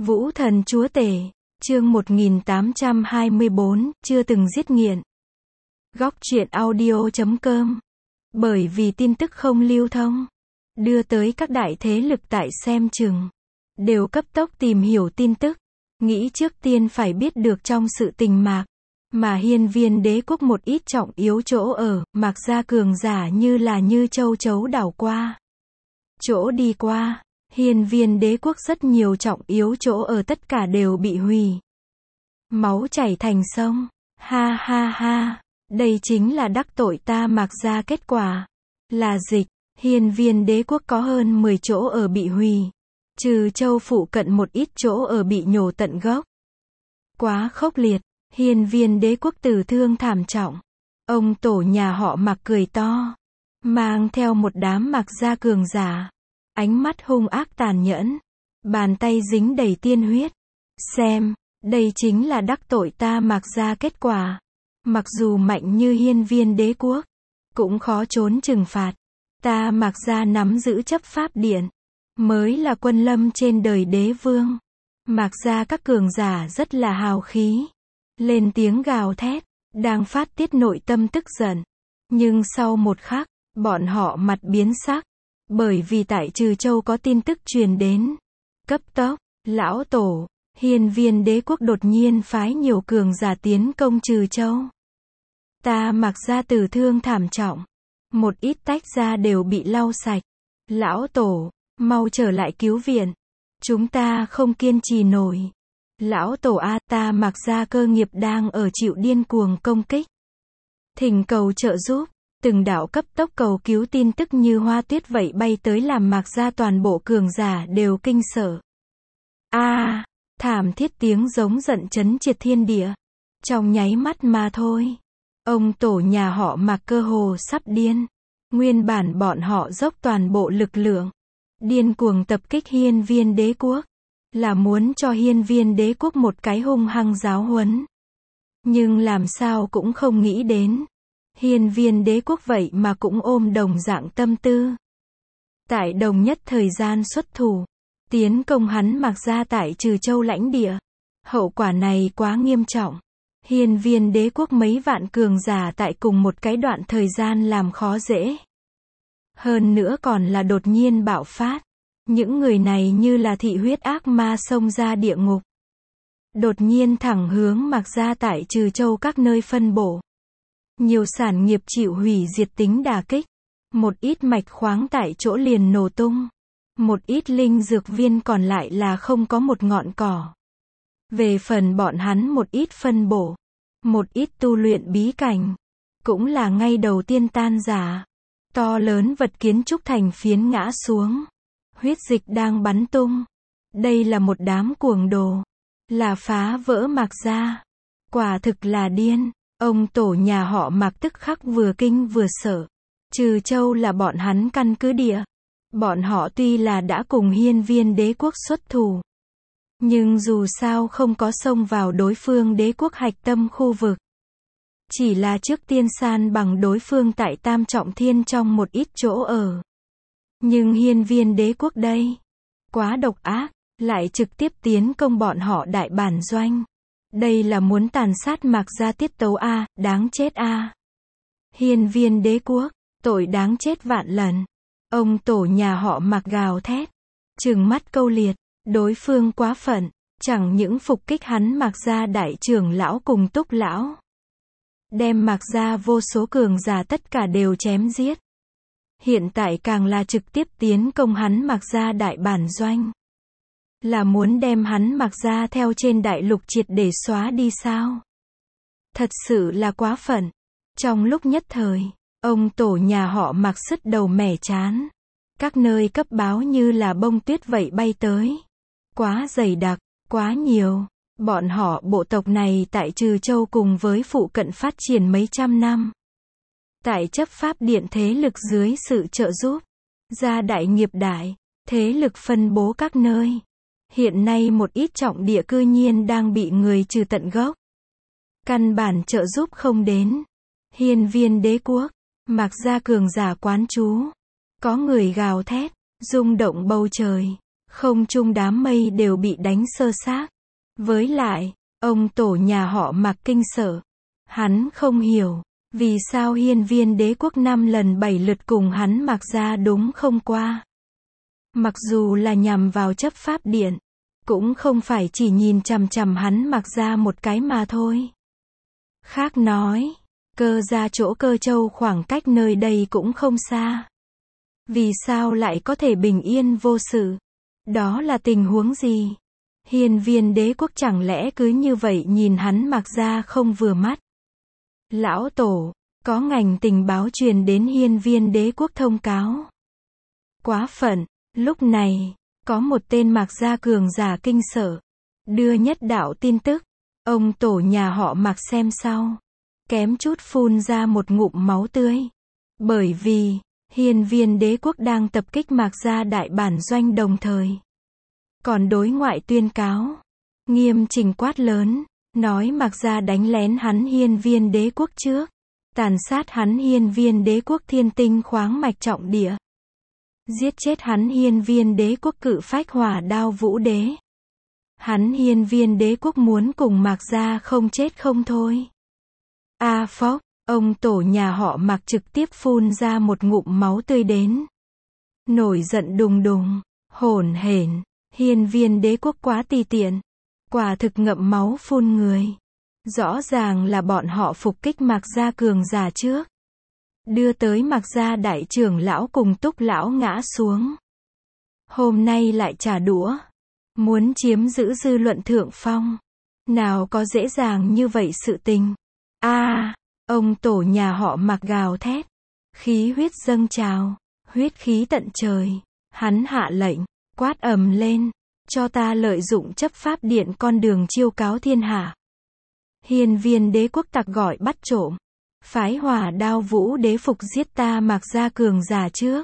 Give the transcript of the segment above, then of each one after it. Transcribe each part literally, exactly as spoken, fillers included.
Vũ thần chúa tể, chương một nghìn tám trăm hai mươi bốn, chưa từng giết nghiện. Góc truyện audio chấm com. Bởi vì tin tức không lưu thông, đưa tới các đại thế lực tại xem chừng, đều cấp tốc tìm hiểu tin tức, nghĩ trước tiên phải biết được trong sự tình mạc, mà hiên viên đế quốc một ít trọng yếu chỗ ở, mạc gia cường giả như là như châu chấu đảo qua. Chỗ đi qua, hiên viên đế quốc rất nhiều trọng yếu chỗ ở tất cả đều bị hủy. Máu chảy thành sông, ha ha ha, đây chính là đắc tội ta mạc gia kết quả. Là dịch, hiên viên đế quốc có hơn mười chỗ ở bị hủy. Trừ châu phụ cận một ít chỗ ở bị nhổ tận gốc. Quá khốc liệt, hiên viên đế quốc tử thương thảm trọng. Ông tổ nhà họ mạc cười to, mang theo một đám mạc gia cường giả. Ánh mắt hung ác tàn nhẫn, bàn tay dính đầy tiên huyết. Xem, đây chính là đắc tội ta mạc gia kết quả. Mặc dù mạnh như hiên viên đế quốc, cũng khó trốn trừng phạt. Ta mạc gia nắm giữ chấp pháp điện, mới là quân lâm trên đời đế vương. Mạc gia các cường giả rất là hào khí, lên tiếng gào thét, đang phát tiết nội tâm tức giận. Nhưng sau một khắc, bọn họ mặt biến sắc. Bởi vì tại Trừ Châu có tin tức truyền đến. Cấp tốc, lão tổ, hiên viên đế quốc đột nhiên phái nhiều cường giả tiến công Trừ Châu. Ta mặc ra tử thương thảm trọng. Một ít tách ra đều bị lau sạch. Lão tổ, mau trở lại cứu viện. Chúng ta không kiên trì nổi. Lão tổ a, ta mặc ra cơ nghiệp đang ở chịu điên cuồng công kích. Thỉnh cầu trợ giúp. Từng đạo cấp tốc cầu cứu tin tức như hoa tuyết vậy bay tới làm mạc gia toàn bộ cường giả đều kinh sợ. A, à, thảm thiết tiếng giống giận chấn triệt thiên địa. Trong nháy mắt mà thôi, ông tổ nhà họ mạc cơ hồ sắp điên. Nguyên bản bọn họ dốc toàn bộ lực lượng, điên cuồng tập kích hiên viên đế quốc, là muốn cho hiên viên đế quốc một cái hung hăng giáo huấn. Nhưng làm sao cũng không nghĩ đến. Hiên viên đế quốc vậy mà cũng ôm đồng dạng tâm tư. Tại đồng nhất thời gian xuất thủ, tiến công hắn mạc gia tại Trừ Châu lãnh địa. Hậu quả này quá nghiêm trọng. Hiên viên đế quốc mấy vạn cường giả tại cùng một cái đoạn thời gian làm khó dễ. Hơn nữa còn là đột nhiên bạo phát. Những người này như là thị huyết ác ma xông ra địa ngục. Đột nhiên thẳng hướng mạc gia tại Trừ Châu các nơi phân bổ. Nhiều sản nghiệp chịu hủy diệt tính đả kích. Một ít mạch khoáng tại chỗ liền nổ tung. Một ít linh dược viên còn lại là không có một ngọn cỏ. Về phần bọn hắn một ít phân bổ. Một ít tu luyện bí cảnh. Cũng là ngay đầu tiên tan rã. To lớn vật kiến trúc thành phiến ngã xuống. Huyết dịch đang bắn tung. Đây là một đám cuồng đồ. Là phá vỡ mạc gia. Quả thực là điên. Ông tổ nhà họ mạc tức khắc vừa kinh vừa sợ. Trừ Châu là bọn hắn căn cứ địa. Bọn họ tuy là đã cùng hiên viên đế quốc xuất thủ. Nhưng dù sao không có xông vào đối phương đế quốc hạch tâm khu vực. Chỉ là trước tiên san bằng đối phương tại Tam Trọng Thiên trong một ít chỗ ở. Nhưng hiên viên đế quốc đây, quá độc ác, lại trực tiếp tiến công bọn họ đại bản doanh. Đây là muốn tàn sát mạc gia tiết tấu a, đáng chết a. Hiên viên đế quốc, tội đáng chết vạn lần. Ông tổ nhà họ mạc gào thét, trừng mắt câu liệt, đối phương quá phận, chẳng những phục kích hắn mạc gia đại trưởng lão cùng túc lão. Đem mạc gia vô số cường giả tất cả đều chém giết. Hiện tại càng là trực tiếp tiến công hắn mạc gia đại bản doanh. Là muốn đem hắn mạc gia theo trên đại lục triệt để xóa đi sao? Thật sự là quá phận. Trong lúc nhất thời, ông tổ nhà họ mạc sứt đầu mẻ chán. Các nơi cấp báo như là bông tuyết vậy bay tới. Quá dày đặc, quá nhiều. Bọn họ bộ tộc này tại Trừ Châu cùng với phụ cận phát triển mấy trăm năm. Tại chấp pháp điện thế lực dưới sự trợ giúp. Gia đại nghiệp đại, thế lực phân bố các nơi. Hiện nay một ít trọng địa cư nhiên đang bị người trừ tận gốc. Căn bản trợ giúp không đến. Hiên viên đế quốc, mạc gia cường giả quán trú. Có người gào thét, rung động bầu trời. Không trung đám mây đều bị đánh xơ xác. Với lại, ông tổ nhà họ Mạc kinh sợ. Hắn không hiểu, vì sao hiên viên đế quốc năm lần bảy lượt cùng hắn Mạc gia đúng không qua. Mặc dù là nhằm vào chấp pháp điện, cũng không phải chỉ nhìn chằm chằm hắn Mạc gia một cái mà thôi. Khác nói, Cơ gia chỗ Cơ Châu khoảng cách nơi đây cũng không xa. Vì sao lại có thể bình yên vô sự? Đó là tình huống gì? Hiên viên đế quốc chẳng lẽ cứ như vậy nhìn hắn Mạc gia không vừa mắt? Lão tổ, có ngành tình báo truyền đến hiên viên đế quốc thông cáo. Quá phận, lúc này, có một tên Mạc gia cường giả kinh sợ. Đưa nhất đạo tin tức. Ông tổ nhà họ Mạc xem sau. Kém chút phun ra một ngụm máu tươi. Bởi vì, hiên viên đế quốc đang tập kích Mạc gia đại bản doanh đồng thời. Còn đối ngoại tuyên cáo. Nghiêm chỉnh quát lớn. Nói Mạc gia đánh lén hắn hiên viên đế quốc trước. Tàn sát hắn hiên viên đế quốc thiên tinh khoáng mạch trọng địa. Giết chết hắn hiên viên đế quốc cự phách hỏa đao vũ đế. Hắn hiên viên đế quốc muốn cùng Mạc gia không chết không thôi. A à phốc, ông tổ nhà họ Mạc trực tiếp phun ra một ngụm máu tươi đến. Nổi giận đùng đùng, hổn hển, hiên viên đế quốc quá tì tiện. Quả thực ngậm máu phun người. Rõ ràng là bọn họ phục kích Mạc gia cường giả trước. Đưa tới Mạc gia đại trưởng lão cùng Túc lão ngã xuống. Hôm nay lại trả đũa. Muốn chiếm giữ dư luận thượng phong. Nào có dễ dàng như vậy sự tình. A, à, ông tổ nhà họ Mạc gào thét. Khí huyết dâng trào. Huyết khí tận trời. Hắn hạ lệnh. Quát ầm lên. Cho ta lợi dụng chấp pháp điện con đường chiêu cáo thiên hạ. Hiên viên đế quốc tặc gọi bắt trộm. Phái hỏa đao vũ đế phục giết ta Mạc gia cường giả trước.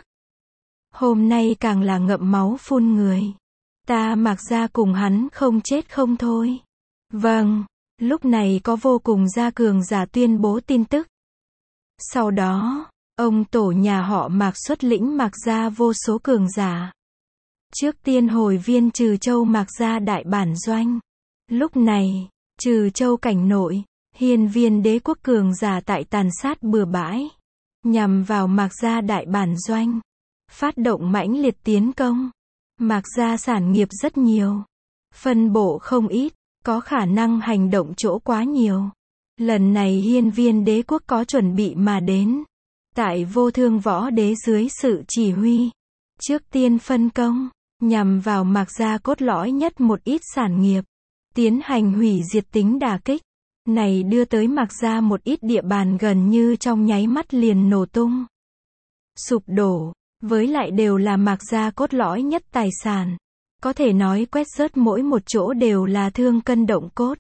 Hôm nay càng là ngậm máu phun người. Ta Mạc gia cùng hắn không chết không thôi. Vâng, lúc này có vô cùng gia cường giả tuyên bố tin tức. Sau đó, ông tổ nhà họ Mạc xuất lĩnh Mạc gia vô số cường giả. Trước tiên hồi viên Trừ Châu Mạc gia đại bản doanh. Lúc này, Trừ Châu cảnh nội, hiên viên đế quốc cường giả tại tàn sát bừa bãi. Nhằm vào Mạc gia đại bản doanh. Phát động mãnh liệt tiến công. Mạc gia sản nghiệp rất nhiều. Phân bổ không ít, có khả năng hành động chỗ quá nhiều. Lần này hiên viên đế quốc có chuẩn bị mà đến. Tại vô thương võ đế dưới sự chỉ huy. Trước tiên phân công, nhằm vào Mạc gia cốt lõi nhất một ít sản nghiệp. Tiến hành hủy diệt tính đả kích. Này đưa tới Mạc gia một ít địa bàn gần như trong nháy mắt liền nổ tung. Sụp đổ. Với lại đều là Mạc gia cốt lõi nhất tài sản. Có thể nói quét rớt mỗi một chỗ đều là thương cân động cốt.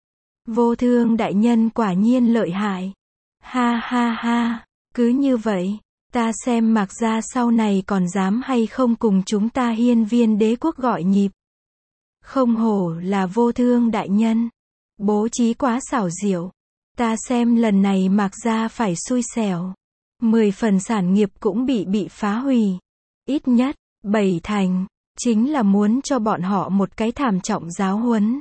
Vô thương đại nhân quả nhiên lợi hại. Ha ha ha, cứ như vậy, ta xem Mạc gia sau này còn dám hay không cùng chúng ta hiên viên đế quốc gọi nhịp. Không hổ là vô thương đại nhân. Bố trí quá xảo diệu. Ta xem lần này Mạc gia phải xui xẻo. Mười phần sản nghiệp cũng bị bị phá hủy. Ít nhất, bảy thành, chính là muốn cho bọn họ một cái thảm trọng giáo huấn.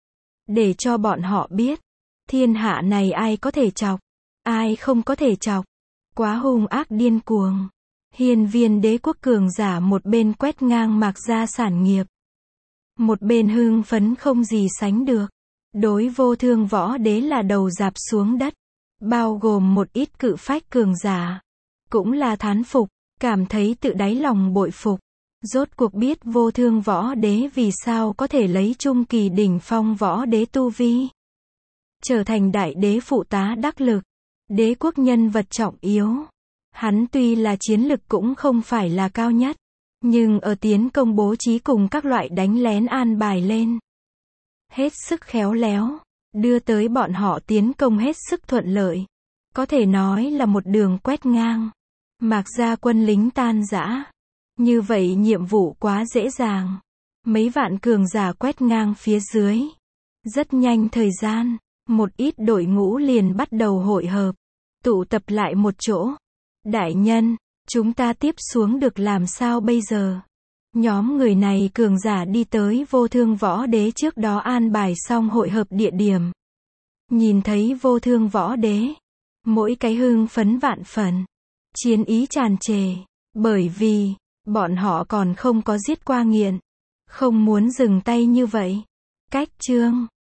Để cho bọn họ biết, thiên hạ này ai có thể chọc, ai không có thể chọc. Quá hung ác điên cuồng. Hiên viên đế quốc cường giả một bên quét ngang Mạc gia sản nghiệp. Một bên hưng phấn không gì sánh được. Đối vô thương võ đế là đầu dạp xuống đất. Bao gồm một ít cự phách cường giả. Cũng là thán phục, cảm thấy tự đáy lòng bội phục. Rốt cuộc biết vô thương võ đế vì sao có thể lấy trung kỳ đỉnh phong võ đế tu vi. Trở thành đại đế phụ tá đắc lực. Đế quốc nhân vật trọng yếu. Hắn tuy là chiến lực cũng không phải là cao nhất. Nhưng ở tiến công bố trí cùng các loại đánh lén an bài lên. Hết sức khéo léo. Đưa tới bọn họ tiến công hết sức thuận lợi. Có thể nói là một đường quét ngang. Mạc gia quân lính tan rã. Như vậy nhiệm vụ quá dễ dàng. Mấy vạn cường giả quét ngang phía dưới. Rất nhanh thời gian, một ít đội ngũ liền bắt đầu hội hợp. Tụ tập lại một chỗ. Đại nhân, chúng ta tiếp xuống được làm sao bây giờ? Nhóm người này cường giả đi tới Vô Thương Võ Đế trước đó an bài xong hội hợp địa điểm. Nhìn thấy Vô Thương Võ Đế, mỗi cái hưng phấn vạn phần, chiến ý tràn trề, bởi vì bọn họ còn không có giết qua nghiện, không muốn dừng tay như vậy. Cách chương